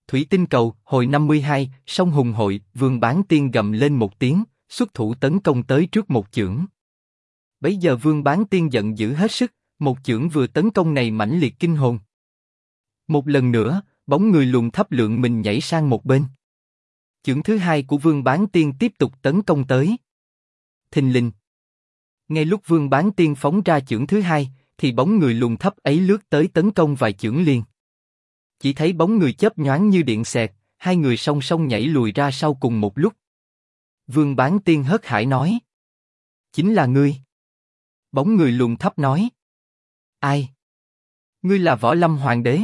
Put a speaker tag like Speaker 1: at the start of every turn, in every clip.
Speaker 1: Thủy tinh cầu, hồi 52, sông Hùng Hội, Vương Bán Tiên gầm lên một tiếng, xuất thủ tấn công tới trước một chưởng. Bấy giờ Vương Bán Tiên giận dữ hết sức, một chưởng vừa tấn công này mãnh liệt kinh hồn. Một lần nữa, bóng người luồn thấp lượng mình nhảy sang một bên. Chưởng thứ hai của Vương Bán Tiên tiếp tục tấn công tới. Thình lình. Ngay lúc Vương Bán Tiên phóng ra chưởng thứ hai, thì bóng người luồn thấp ấy lướt tới tấn công vài chưởng liền. Chỉ thấy bóng người chớp nhoáng như điện xẹt, hai người song song nhảy lùi ra sau cùng một lúc. Vương Bán Tiên hớt hải nói: chính là ngươi. Bóng người luồn thấp nói: ai? Ngươi là Võ Lâm Hoàng đế.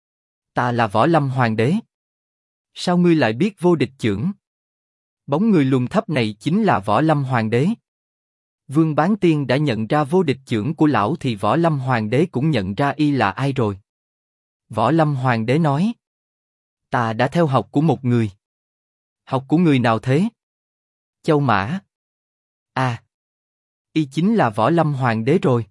Speaker 1: Ta là Võ Lâm Hoàng đế. Sao ngươi lại biết vô địch chưởng? Bóng người luồn thấp này chính là Võ Lâm Hoàng đế. Vương Bán Tiên đã nhận ra vô địch chưởng của lão thì Võ Lâm Hoàng đế cũng nhận ra y là ai rồi. Võ Lâm Hoàng đế nói: ta đã theo học của một người. Học của người nào thế? Châu Mã. À, y chính là Võ Lâm Hoàng đế rồi.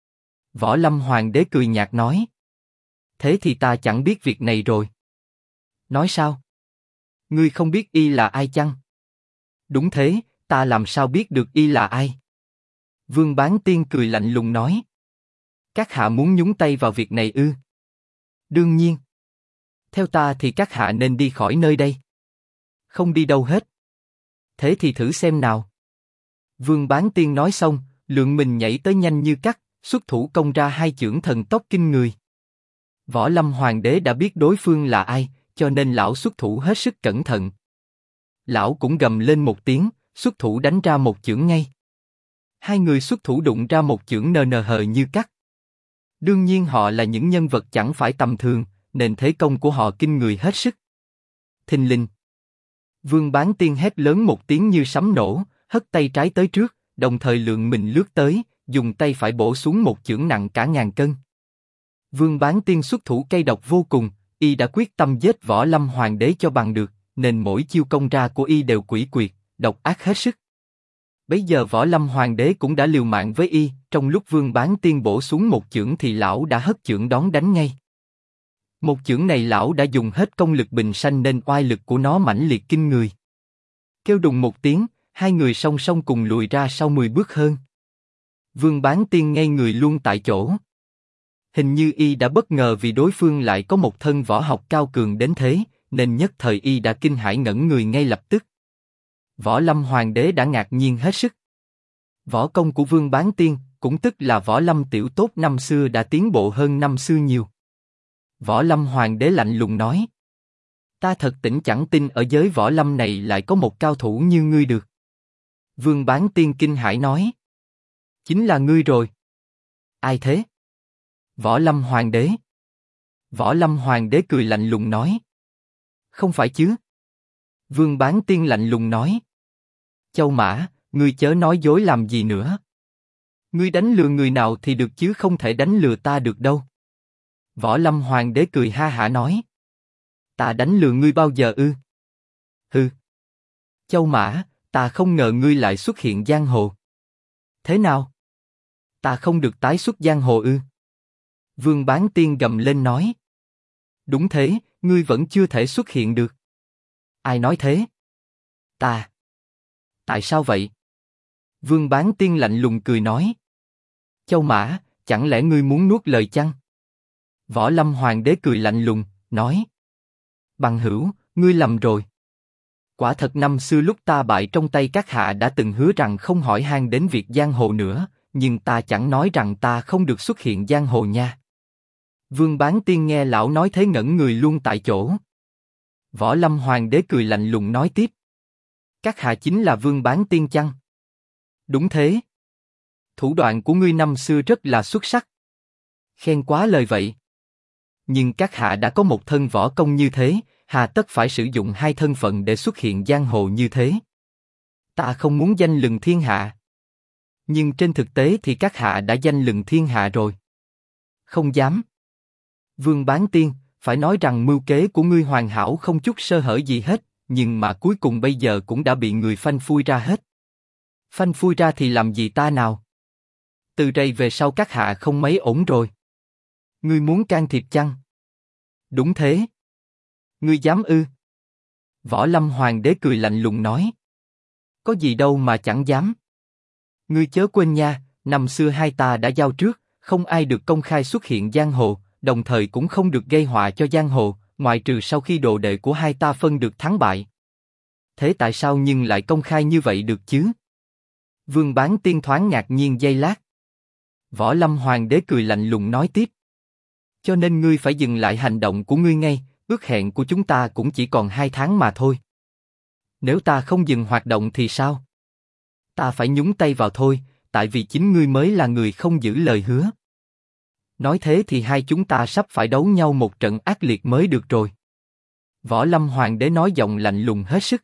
Speaker 1: Võ Lâm Hoàng đế cười nhạt nói: thế thì ta chẳng biết việc này rồi. Nói sao? Ngươi không biết y là ai chăng? Đúng thế, ta làm sao biết được y là ai? Vương Bán Tiên cười lạnh lùng nói: các hạ muốn nhúng tay vào việc này ư? Đương nhiên. Theo ta thì các hạ nên đi khỏi nơi đây. Không đi đâu hết. Thế thì thử xem nào. Vương Bán Tiên nói xong, lượng mình nhảy tới nhanh như cắt, xuất thủ công ra hai chưởng thần tốc kinh người. Võ Lâm Hoàng đế đã biết đối phương là ai, cho nên lão xuất thủ hết sức cẩn thận. Lão cũng gầm lên một tiếng, xuất thủ đánh ra một chưởng ngay. Hai người xuất thủ đụng ra một chưởng NNH như cắt. Đương nhiên họ là những nhân vật chẳng phải tầm thường, nên thế công của họ kinh người hết sức. Thình lình. Vương Bán Tiên hét lớn một tiếng như sấm nổ, hất tay trái tới trước, đồng thời lượng mình lướt tới, dùng tay phải bổ xuống một chưởng nặng cả ngàn cân. Vương Bán Tiên xuất thủ cay độc vô cùng, y đã quyết tâm giết Võ Lâm Hoàng đế cho bằng được, nên mỗi chiêu công ra của y đều quỷ quyệt, độc ác hết sức. Bấy giờ Võ Lâm Hoàng đế cũng đã liều mạng với y, trong lúc Vương Bán Tiên bổ xuống một chưởng thì lão đã hất chưởng đón đánh ngay. Một chưởng này lão đã dùng hết công lực bình sanh nên oai lực của nó mãnh liệt kinh người. Kêu đùng một tiếng, hai người song song cùng lùi ra sau 10 bước hơn. Vương Bán Tiên ngây người luôn tại chỗ. Hình như y đã bất ngờ vì đối phương lại có một thân võ học cao cường đến thế, nên nhất thời y đã kinh hãi ngẩn người ngay lập tức. Võ Lâm Hoàng đế đã ngạc nhiên hết sức. Võ công của Vương Bán Tiên, cũng tức là Võ Lâm tiểu tốt năm xưa đã tiến bộ hơn năm xưa nhiều. Võ Lâm Hoàng đế lạnh lùng nói: ta thật tỉnh chẳng tin ở giới Võ Lâm này lại có một cao thủ như ngươi được. Vương Bán Tiên kinh hãi nói: chính là ngươi rồi. Ai thế? Võ Lâm Hoàng đế. Võ Lâm Hoàng đế cười lạnh lùng nói: không phải chứ? Vương Bán Tiên lạnh lùng nói: Châu Mã, ngươi chớ nói dối làm gì nữa. Ngươi đánh lừa người nào thì được chứ không thể đánh lừa ta được đâu. Võ Lâm Hoàng đế cười ha hả nói: ta đánh lừa ngươi bao giờ ư? Hừ. Châu Mã, ta không ngờ ngươi lại xuất hiện giang hồ. Thế nào? Ta không được tái xuất giang hồ ư? Vương Bán Tiên gầm lên nói: đúng thế, ngươi vẫn chưa thể xuất hiện được. Ai nói thế? Ta. Tại sao vậy? Vương Bán Tiên lạnh lùng cười nói: Châu Mã, chẳng lẽ ngươi muốn nuốt lời chăng? Võ Lâm Hoàng đế cười lạnh lùng, nói: bằng hữu, ngươi lầm rồi. Quả thật năm xưa lúc ta bại trong tay các hạ đã từng hứa rằng không hỏi han đến việc giang hồ nữa, nhưng ta chẳng nói rằng ta không được xuất hiện giang hồ nha. Vương Bán Tiên nghe lão nói thế ngẩn người luôn tại chỗ. Võ Lâm Hoàng đế cười lạnh lùng nói tiếp: các hạ chính là Vương Bán Tiên chăng? Đúng thế. Thủ đoạn của ngươi năm xưa rất là xuất sắc. Khen quá lời vậy. Nhưng các hạ đã có một thân võ công như thế, hà tất phải sử dụng hai thân phận để xuất hiện giang hồ như thế? Ta không muốn danh lừng thiên hạ. Nhưng trên thực tế thì các hạ đã danh lừng thiên hạ rồi. Không dám. Vương Bán Tiên, phải nói rằng mưu kế của ngươi hoàn hảo không chút sơ hở gì hết, nhưng mà cuối cùng bây giờ cũng đã bị người phanh phui ra hết. Phanh phui ra thì làm gì ta nào? Từ đây về sau các hạ không mấy ổn rồi. Ngươi muốn can thiệp chăng? Đúng thế. Ngươi dám ư? Võ Lâm Hoàng đế cười lạnh lùng nói. Có gì đâu mà chẳng dám. Ngươi chớ quên nha, năm xưa hai ta đã giao trước, không ai được công khai xuất hiện giang hồ, đồng thời cũng không được gây họa cho giang hồ, ngoại trừ sau khi đồ đệ của hai ta phân được thắng bại. Thế tại sao nhưng lại công khai như vậy được chứ? Vương Bán Tiên thoáng ngạc nhiên giây lát. Võ Lâm Hoàng đế cười lạnh lùng nói tiếp. Cho nên ngươi phải dừng lại hành động của ngươi ngay, ước hẹn của chúng ta cũng chỉ còn 2 tháng mà thôi. Nếu ta không dừng hoạt động thì sao? Ta phải nhúng tay vào thôi, tại vì chính ngươi mới là người không giữ lời hứa. Nói thế thì hai chúng ta sắp phải đấu nhau một trận ác liệt mới được rồi. Võ Lâm Hoàng đế nói giọng lạnh lùng hết sức.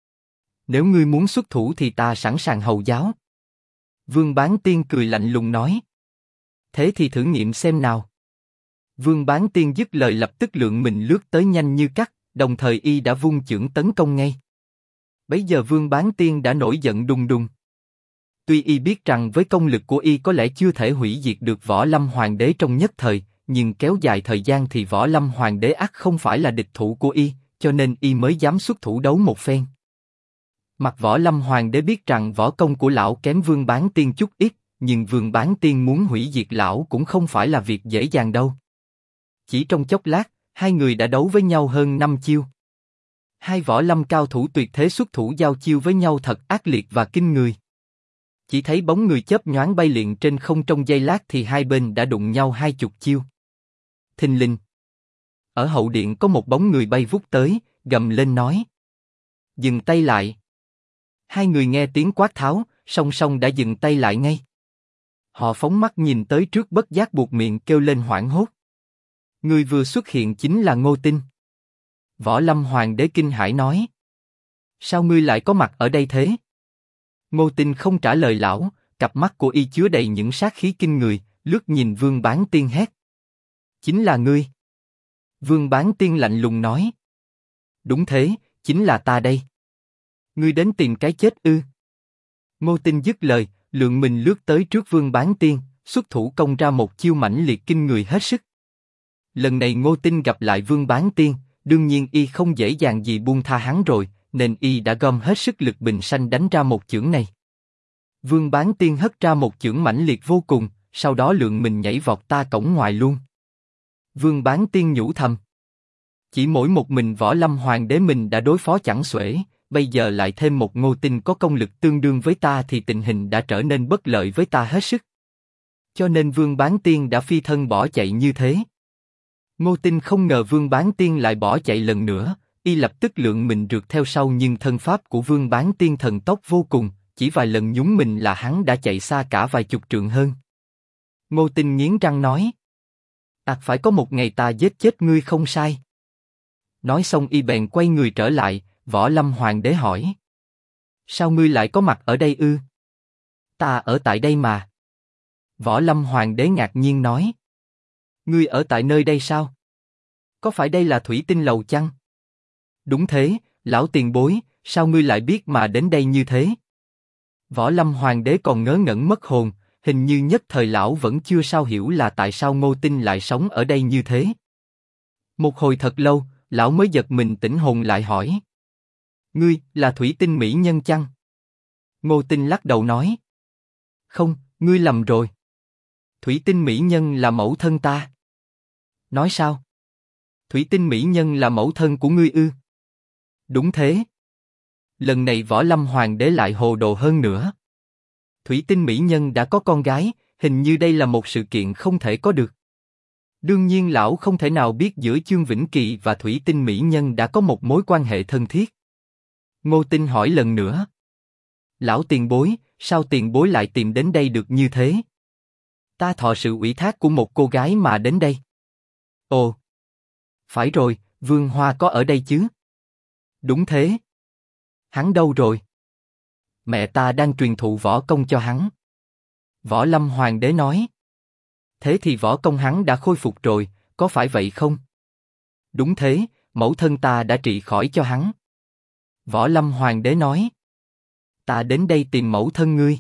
Speaker 1: Nếu ngươi muốn xuất thủ thì ta sẵn sàng hầu giáo. Vương Bán Tiên cười lạnh lùng nói. Thế thì thử nghiệm xem nào. Vương Bán Tiên dứt lời lập tức lượng mình lướt tới nhanh như cắt, đồng thời y đã vung chưởng tấn công ngay. Bấy giờ Vương Bán Tiên đã nổi giận đùng đùng. Tuy y biết rằng với công lực của y có lẽ chưa thể hủy diệt được Võ Lâm Hoàng đế trong nhất thời, nhưng kéo dài thời gian thì Võ Lâm Hoàng đế ắt không phải là địch thủ của y, cho nên y mới dám xuất thủ đấu một phen. Mặt Võ Lâm Hoàng đế biết rằng võ công của lão kém Vương Bán Tiên chút ít, nhưng Vương Bán Tiên muốn hủy diệt lão cũng không phải là việc dễ dàng đâu. Chỉ trong chốc lát, hai người đã đấu với nhau hơn 5 chiêu. Hai võ lâm cao thủ tuyệt thế xuất thủ giao chiêu với nhau thật ác liệt và kinh người. Chỉ thấy bóng người chớp nhoáng bay lượn trên không trong giây lát thì hai bên đã đụng nhau 20 chiêu. Thình lình. Ở hậu điện có một bóng người bay vút tới, gầm lên nói. Dừng tay lại. Hai người nghe tiếng quát tháo, song song đã dừng tay lại ngay. Họ phóng mắt nhìn tới trước bất giác buột miệng kêu lên hoảng hốt. Người vừa xuất hiện chính là Ngô Tinh. Võ Lâm Hoàng đế kinh hãi nói. Sao ngươi lại có mặt ở đây thế? Ngô Tinh không trả lời lão, cặp mắt của y chứa đầy những sát khí kinh người, lướt nhìn Vương Bán Tiên hét. Chính là ngươi. Vương Bán Tiên lạnh lùng nói. Đúng thế, chính là ta đây. Ngươi đến tìm cái chết ư? Ngô Tinh dứt lời, lượng mình lướt tới trước Vương Bán Tiên, xuất thủ công ra một chiêu mãnh liệt kinh người hết sức. Lần này Ngô Tinh gặp lại Vương Bán Tiên, đương nhiên y không dễ dàng gì buông tha hắn rồi, nên y đã gom hết sức lực bình sanh đánh ra một chưởng này. Vương Bán Tiên hất ra một chưởng mãnh liệt vô cùng, sau đó lượng mình nhảy vọt ta cổng ngoài luôn. Vương Bán Tiên nhủ thầm. Chỉ mỗi một mình Võ Lâm Hoàng đế mình đã đối phó chẳng xuể, bây giờ lại thêm một Ngô Tinh có công lực tương đương với ta thì tình hình đã trở nên bất lợi với ta hết sức. Cho nên Vương Bán Tiên đã phi thân bỏ chạy như thế. Ngô Tinh không ngờ Vương Bán Tiên lại bỏ chạy lần nữa, y lập tức lượng mình rượt theo sau nhưng thân pháp của Vương Bán Tiên thần tốc vô cùng, chỉ vài lần nhúng mình là hắn đã chạy xa cả vài chục trượng hơn. Ngô Tinh nghiến răng nói. Phải có một ngày ta giết chết ngươi không sai. Nói xong y bèn quay người trở lại, Võ Lâm Hoàng đế hỏi. Sao ngươi lại có mặt ở đây ư? Ta ở tại đây mà. Võ Lâm Hoàng đế ngạc nhiên nói. Ngươi ở tại nơi đây sao? Có phải đây là Thủy Tinh Lầu chăng? Đúng thế, lão tiền bối, sao ngươi lại biết mà đến đây như thế? Võ Lâm Hoàng đế còn ngớ ngẩn mất hồn, hình như nhất thời lão vẫn chưa sao hiểu là tại sao Ngô Tinh lại sống ở đây như thế. Một hồi thật lâu, lão mới giật mình tỉnh hồn lại hỏi. Ngươi, là Thủy Tinh mỹ nhân chăng? Ngô Tinh lắc đầu nói. Không, ngươi lầm rồi. Thủy Tinh mỹ nhân là mẫu thân ta. Nói sao? Thủy Tinh mỹ nhân là mẫu thân của ngươi ư? Đúng thế. Lần này Võ Lâm Hoàng đế lại hồ đồ hơn nữa. Thủy Tinh mỹ nhân đã có con gái, hình như đây là một sự kiện không thể có được. Đương nhiên lão không thể nào biết giữa Chương Vĩnh Kỳ và Thủy Tinh mỹ nhân đã có một mối quan hệ thân thiết. Ngô Tinh hỏi lần nữa. Lão tiền bối, sao tiền bối lại tìm đến đây được như thế? Ta thọ sự ủy thác của một cô gái mà đến đây. Ồ, phải rồi, Vương Hoa có ở đây chứ? Đúng thế. Hắn đâu rồi? Mẹ ta đang truyền thụ võ công cho hắn. Võ Lâm Hoàng đế nói. Thế thì võ công hắn đã khôi phục rồi, có phải vậy không? Đúng thế, mẫu thân ta đã trị khỏi cho hắn. Võ Lâm Hoàng đế nói. Ta đến đây tìm mẫu thân ngươi.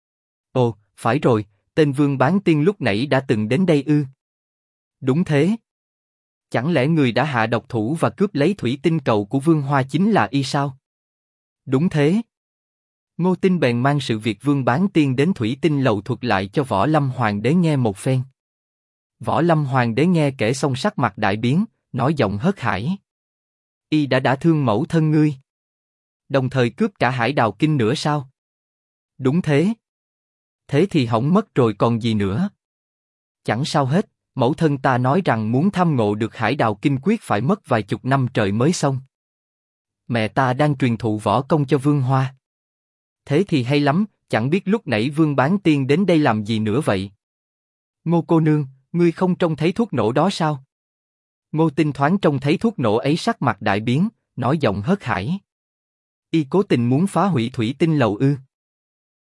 Speaker 1: Ồ, phải rồi, tên Vương Bán Tiên lúc nãy đã từng đến đây ư? Đúng thế. Chẳng lẽ người đã hạ độc thủ và cướp lấy thủy tinh cầu của Vương Hoa chính là y sao? Đúng thế. Ngô Tinh bèn mang sự việc Vương Bán Tiên đến thủy tinh lầu thuật lại cho Võ Lâm Hoàng đế nghe một phen. Võ Lâm Hoàng đế nghe kể xong sắc mặt đại biến, nói giọng hớt hải. Y đã thương mẫu thân ngươi. Đồng thời cướp cả Hải Đào Kinh nữa sao? Đúng thế. Thế thì hỏng mất rồi còn gì nữa. Chẳng sao hết, mẫu thân ta nói rằng muốn tham ngộ được Hải Đào Kinh quyết phải mất vài chục năm trời mới xong. Mẹ ta đang truyền thụ võ công cho Vương Hoa. Thế thì hay lắm, chẳng biết lúc nãy Vương Bán Tiên đến đây làm gì nữa vậy? Ngô cô nương, ngươi không trông thấy thuốc nổ đó sao? Ngô Tinh thoáng trông thấy thuốc nổ ấy sắc mặt đại biến, nói giọng hớt hải. Y cố tình muốn phá hủy thủy tinh lầu ư?